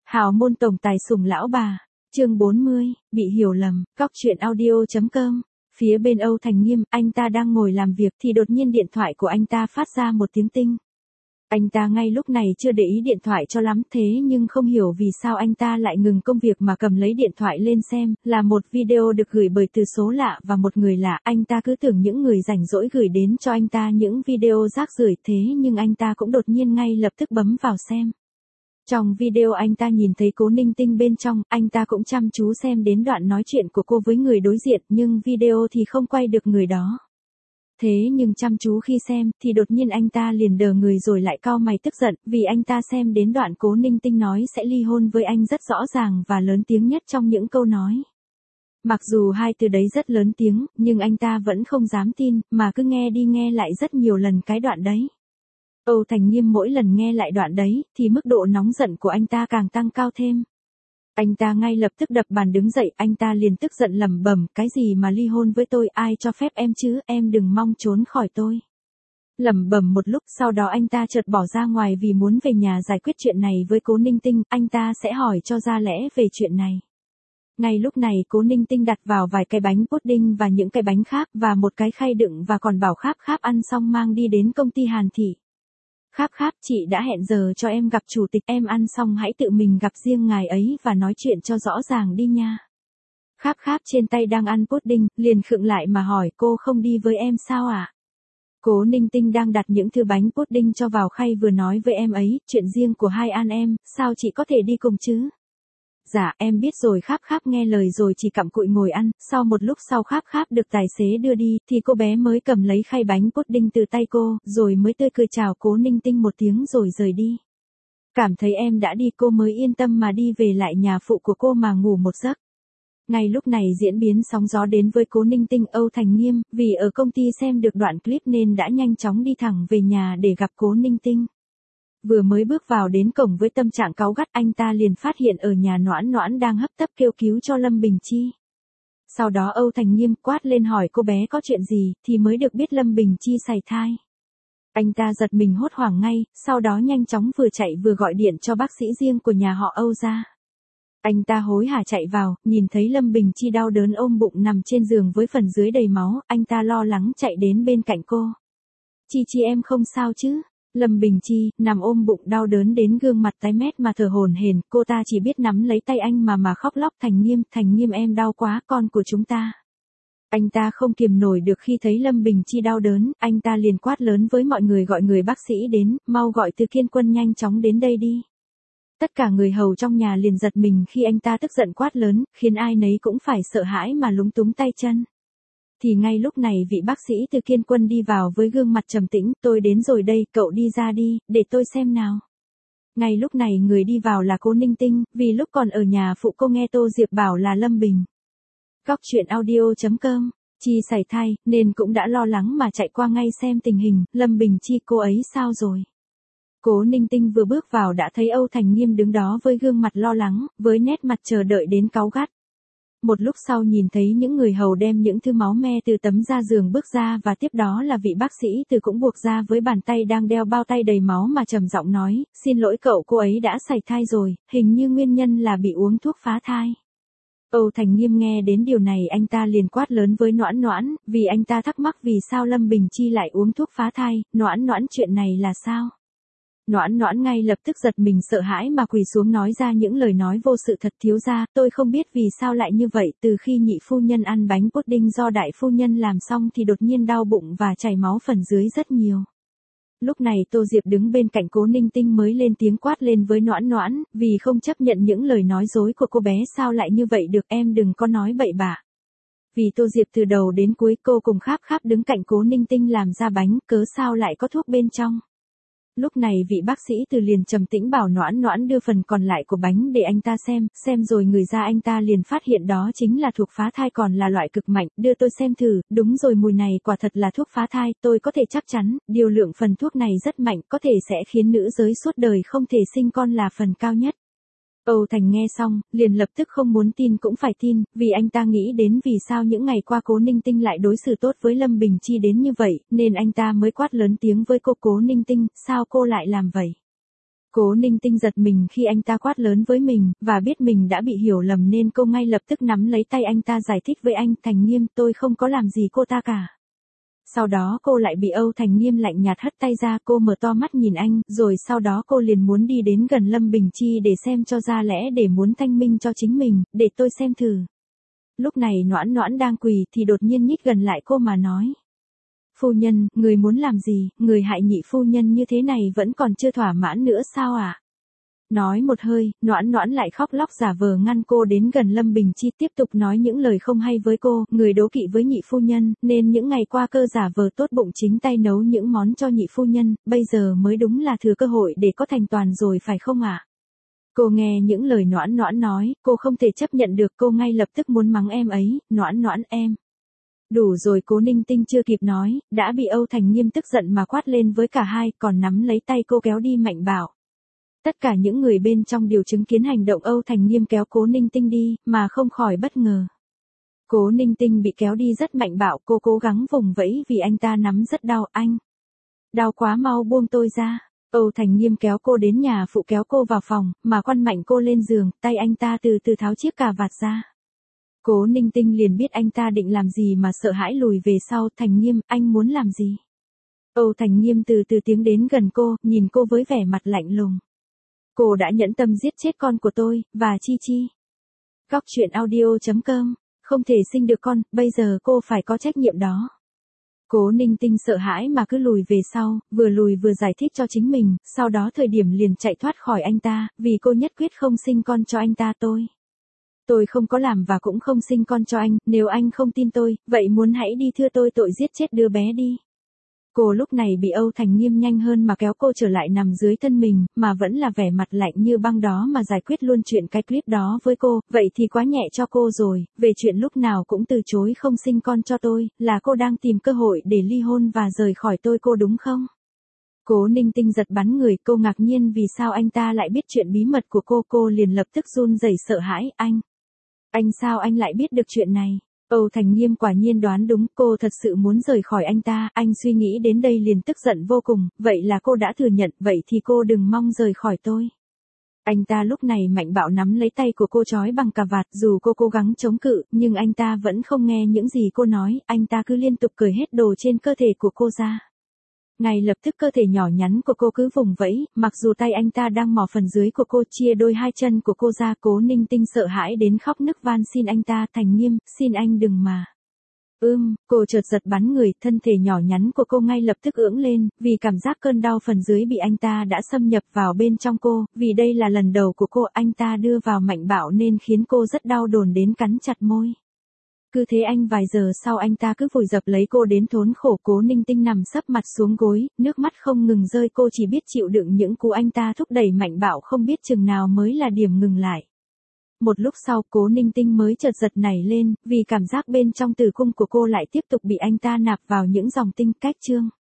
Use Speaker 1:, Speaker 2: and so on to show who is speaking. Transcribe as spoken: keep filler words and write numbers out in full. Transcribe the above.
Speaker 1: Hào môn tổng tài sủng lão bà, chương bốn mươi, bị hiểu lầm, góc truyện audio.com. Phía bên Âu Thành Nghiêm, anh ta đang ngồi làm việc thì đột nhiên điện thoại của anh ta phát ra một tiếng tinh. Anh ta ngay lúc này chưa để ý điện thoại cho lắm, thế nhưng không hiểu vì sao anh ta lại ngừng công việc mà cầm lấy điện thoại lên xem, là một video được gửi bởi từ số lạ và một người lạ. Anh ta cứ tưởng những người rảnh rỗi gửi đến cho anh ta những video rác rưởi, thế nhưng anh ta cũng đột nhiên ngay lập tức bấm vào xem. Trong video anh ta nhìn thấy Cố Ninh Tinh bên trong, anh ta cũng chăm chú xem đến đoạn nói chuyện của cô với người đối diện, nhưng video thì không quay được người đó. Thế nhưng chăm chú khi xem, thì đột nhiên anh ta liền đờ người rồi lại cau mày tức giận, vì anh ta xem đến đoạn Cố Ninh Tinh nói sẽ ly hôn với anh rất rõ ràng và lớn tiếng nhất trong những câu nói. Mặc dù hai từ đấy rất lớn tiếng, nhưng anh ta vẫn không dám tin, mà cứ nghe đi nghe lại rất nhiều lần cái đoạn đấy. Âu Thành Nghiêm mỗi lần nghe lại đoạn đấy, thì mức độ nóng giận của anh ta càng tăng cao thêm. Anh ta ngay lập tức đập bàn đứng dậy, anh ta liền tức giận lẩm bẩm, cái gì mà ly hôn với tôi, ai cho phép em chứ, em đừng mong trốn khỏi tôi. Lẩm bẩm một lúc, sau đó anh ta chợt bỏ ra ngoài vì muốn về nhà giải quyết chuyện này với Cố Ninh Tinh, anh ta sẽ hỏi cho ra lẽ về chuyện này. Ngay lúc này Cố Ninh Tinh đặt vào vài cái bánh pudding và những cái bánh khác và một cái khay đựng và còn bảo Kháp Kháp ăn xong mang đi đến công ty Hàn Thị. Kháp Kháp, chị đã hẹn giờ cho em gặp chủ tịch, em ăn xong hãy tự mình gặp riêng ngài ấy và nói chuyện cho rõ ràng đi nha. Kháp Kháp trên tay đang ăn pudding, liền khựng lại mà hỏi, cô không đi với em sao ạ? À? Cố Ninh Tinh đang đặt những thứ bánh pudding cho vào khay vừa nói với em ấy, chuyện riêng của hai anh em, sao chị có thể đi cùng chứ? Dạ, em biết rồi. Kháp Kháp nghe lời rồi chỉ cặm cụi ngồi ăn, sau một lúc sau Kháp Kháp được tài xế đưa đi, thì cô bé mới cầm lấy khay bánh pudding từ tay cô, rồi mới tươi cười chào Cố Ninh Tinh một tiếng rồi rời đi. Cảm thấy em đã đi cô mới yên tâm mà đi về lại nhà phụ của cô mà ngủ một giấc. Ngay lúc này diễn biến sóng gió đến với Cố Ninh Tinh. Âu Thành Nghiêm, vì ở công ty xem được đoạn clip nên đã nhanh chóng đi thẳng về nhà để gặp Cố Ninh Tinh. Vừa mới bước vào đến cổng với tâm trạng cáu gắt, anh ta liền phát hiện ở nhà Noãn Noãn đang hấp tấp kêu cứu cho Lâm Bình Chi. Sau đó Âu Thành Nghiêm quát lên hỏi cô bé có chuyện gì, thì mới được biết Lâm Bình Chi sảy thai. Anh ta giật mình hốt hoảng ngay, sau đó nhanh chóng vừa chạy vừa gọi điện cho bác sĩ riêng của nhà họ Âu ra. Anh ta hối hả chạy vào, nhìn thấy Lâm Bình Chi đau đớn ôm bụng nằm trên giường với phần dưới đầy máu, anh ta lo lắng chạy đến bên cạnh cô. Chi Chi em không sao chứ? Lâm Bình Chi, nằm ôm bụng đau đớn đến gương mặt tái mét mà thở hổn hển, cô ta chỉ biết nắm lấy tay anh mà mà khóc lóc. Thành Nghiêm, Thành Nghiêm em đau quá, con của chúng ta. Anh ta không kiềm nổi được khi thấy Lâm Bình Chi đau đớn, anh ta liền quát lớn với mọi người gọi người bác sĩ đến, mau gọi Từ Kiên Quân nhanh chóng đến đây đi. Tất cả người hầu trong nhà liền giật mình khi anh ta tức giận quát lớn, khiến ai nấy cũng phải sợ hãi mà lúng túng tay chân. Thì ngay lúc này vị bác sĩ Từ Kiên Quân đi vào với gương mặt trầm tĩnh, tôi đến rồi đây, cậu đi ra đi, để tôi xem nào. Ngay lúc này người đi vào là Cố Ninh Tinh, vì lúc còn ở nhà phụ cô nghe Tô Diệp bảo là Lâm Bình. Góc truyện audio.com, Chi sảy thai, nên cũng đã lo lắng mà chạy qua ngay xem tình hình, Lâm Bình Chi cô ấy sao rồi. Cố Ninh Tinh vừa bước vào đã thấy Âu Thành Nghiêm đứng đó với gương mặt lo lắng, với nét mặt chờ đợi đến cáu gắt. Một lúc sau nhìn thấy những người hầu đem những thứ máu me từ tấm da giường bước ra và tiếp đó là vị bác sĩ Từ cũng buộc ra với bàn tay đang đeo bao tay đầy máu mà trầm giọng nói, xin lỗi cậu, cô ấy đã sảy thai rồi, hình như nguyên nhân là bị uống thuốc phá thai. Âu Thành Nghiêm nghe đến điều này anh ta liền quát lớn với Noãn Noãn, vì anh ta thắc mắc vì sao Lâm Bình Chi lại uống thuốc phá thai. Noãn Noãn, chuyện này là sao? Noãn Noãn ngay lập tức giật mình sợ hãi mà quỳ xuống nói ra những lời nói vô sự thật. Thiếu gia, tôi không biết vì sao lại như vậy, từ khi nhị phu nhân ăn bánh pudding do đại phu nhân làm xong thì đột nhiên đau bụng và chảy máu phần dưới rất nhiều. Lúc này Tô Diệp đứng bên cạnh Cố Ninh Tinh mới lên tiếng quát lên với Noãn Noãn, vì không chấp nhận những lời nói dối của cô bé. Sao lại như vậy được, em đừng có nói bậy bạ. Vì Tô Diệp từ đầu đến cuối cô cùng Kháp Kháp đứng cạnh Cố Ninh Tinh làm ra bánh, cớ sao lại có thuốc bên trong. Lúc này vị bác sĩ Từ liền trầm tĩnh bảo Noãn Noãn đưa phần còn lại của bánh để anh ta xem, xem rồi người ra anh ta liền phát hiện đó chính là thuốc phá thai, còn là loại cực mạnh, đưa tôi xem thử, đúng rồi, mùi này quả thật là thuốc phá thai, tôi có thể chắc chắn, điều lượng phần thuốc này rất mạnh, có thể sẽ khiến nữ giới suốt đời không thể sinh con là phần cao nhất. Âu Thành nghe xong, liền lập tức không muốn tin cũng phải tin, vì anh ta nghĩ đến vì sao những ngày qua Cố Ninh Tinh lại đối xử tốt với Lâm Bình Chi đến như vậy, nên anh ta mới quát lớn tiếng với cô, Cố Ninh Tinh, sao cô lại làm vậy? Cố Ninh Tinh giật mình khi anh ta quát lớn với mình, và biết mình đã bị hiểu lầm nên cô ngay lập tức nắm lấy tay anh ta giải thích với anh, Thành Nghiêm, tôi không có làm gì cô ta cả. Sau đó cô lại bị Âu Thành Nghiêm lạnh nhạt hất tay ra, cô mở to mắt nhìn anh, rồi sau đó cô liền muốn đi đến gần Lâm Bình Chi để xem cho ra lẽ, để muốn thanh minh cho chính mình, để tôi xem thử. Lúc này Noãn Noãn đang quỳ thì đột nhiên nhích gần lại cô mà nói. Phu nhân, người muốn làm gì, người hại nhị phu nhân như thế này vẫn còn chưa thỏa mãn nữa sao ạ? À? Nói một hơi, Noãn Noãn lại khóc lóc giả vờ ngăn cô đến gần Lâm Bình Chi, tiếp tục nói những lời không hay với cô, người đố kỵ với nhị phu nhân, nên những ngày qua cơ giả vờ tốt bụng chính tay nấu những món cho nhị phu nhân, bây giờ mới đúng là thừa cơ hội để có thành toàn rồi phải không ạ? À? Cô nghe những lời Noãn Noãn nói, cô không thể chấp nhận được, cô ngay lập tức muốn mắng em ấy, Noãn Noãn em. Đủ rồi, Cố Ninh Tinh chưa kịp nói, đã bị Âu Thành Nghiêm tức giận mà quát lên với cả hai, còn nắm lấy tay cô kéo đi mạnh bạo. Tất cả những người bên trong đều chứng kiến hành động Âu Thành Nghiêm kéo Cố Ninh Tinh đi, mà không khỏi bất ngờ. Cố Ninh Tinh bị kéo đi rất mạnh bạo, cô cố gắng vùng vẫy vì anh ta nắm rất đau, anh. Đau quá, mau buông tôi ra. Âu Thành Nghiêm kéo cô đến nhà phụ, kéo cô vào phòng, mà quăn mạnh cô lên giường, tay anh ta từ từ tháo chiếc cà vạt ra. Cố Ninh Tinh liền biết anh ta định làm gì mà sợ hãi lùi về sau, Thành Nghiêm, anh muốn làm gì? Âu Thành Nghiêm từ từ tiến đến gần cô, nhìn cô với vẻ mặt lạnh lùng. Cô đã nhẫn tâm giết chết con của tôi, và Chi Chi. Cóc truyện audio chấm com, không thể sinh được con, bây giờ cô phải có trách nhiệm đó. Cố Ninh Tinh sợ hãi mà cứ lùi về sau, vừa lùi vừa giải thích cho chính mình, sau đó thời điểm liền chạy thoát khỏi anh ta, vì cô nhất quyết không sinh con cho anh ta. Tôi. Tôi không có làm và cũng không sinh con cho anh, nếu anh không tin tôi, vậy muốn hãy đi thưa tôi tội giết chết đứa bé đi. Cô lúc này bị Âu Thành Nghiêm nhanh hơn mà kéo cô trở lại nằm dưới thân mình, mà vẫn là vẻ mặt lạnh như băng đó mà giải quyết luôn chuyện cái clip đó với cô, vậy thì quá nhẹ cho cô rồi, về chuyện lúc nào cũng từ chối không sinh con cho tôi, là cô đang tìm cơ hội để ly hôn và rời khỏi tôi cô đúng không? Cố Ninh Tinh giật bắn người, cô ngạc nhiên vì sao anh ta lại biết chuyện bí mật của cô, cô liền lập tức run rẩy sợ hãi, anh. Anh sao anh lại biết được chuyện này? Âu Thành Nghiêm quả nhiên đoán đúng, cô thật sự muốn rời khỏi anh ta, anh suy nghĩ đến đây liền tức giận vô cùng, vậy là cô đã thừa nhận, vậy thì cô đừng mong rời khỏi tôi. Anh ta lúc này mạnh bạo nắm lấy tay của cô trói bằng cà vạt, dù cô cố gắng chống cự, nhưng anh ta vẫn không nghe những gì cô nói, anh ta cứ liên tục cởi hết đồ trên cơ thể của cô ra. Ngay lập tức cơ thể nhỏ nhắn của cô cứ vùng vẫy, mặc dù tay anh ta đang mò phần dưới của cô, chia đôi hai chân của cô ra. Cố Ninh Tinh sợ hãi đến khóc nức van xin anh ta, Thành Nghiêm, xin anh đừng mà. Ưm, cô chợt giật bắn người, thân thể nhỏ nhắn của cô ngay lập tức ưỡng lên, vì cảm giác cơn đau phần dưới bị anh ta đã xâm nhập vào bên trong cô, vì đây là lần đầu của cô, anh ta đưa vào mạnh bạo nên khiến cô rất đau đồn đến cắn chặt môi. Cứ thế anh vài giờ sau anh ta cứ vùi dập lấy cô đến thốn khổ. Cố Ninh Tinh nằm sấp mặt xuống gối, nước mắt không ngừng rơi, cô chỉ biết chịu đựng những cú anh ta thúc đẩy mạnh bạo không biết chừng nào mới là điểm ngừng lại. Một lúc sau Cố Ninh Tinh mới chợt giật nảy lên, vì cảm giác bên trong tử cung của cô lại tiếp tục bị anh ta nạp vào những dòng tinh cách chương.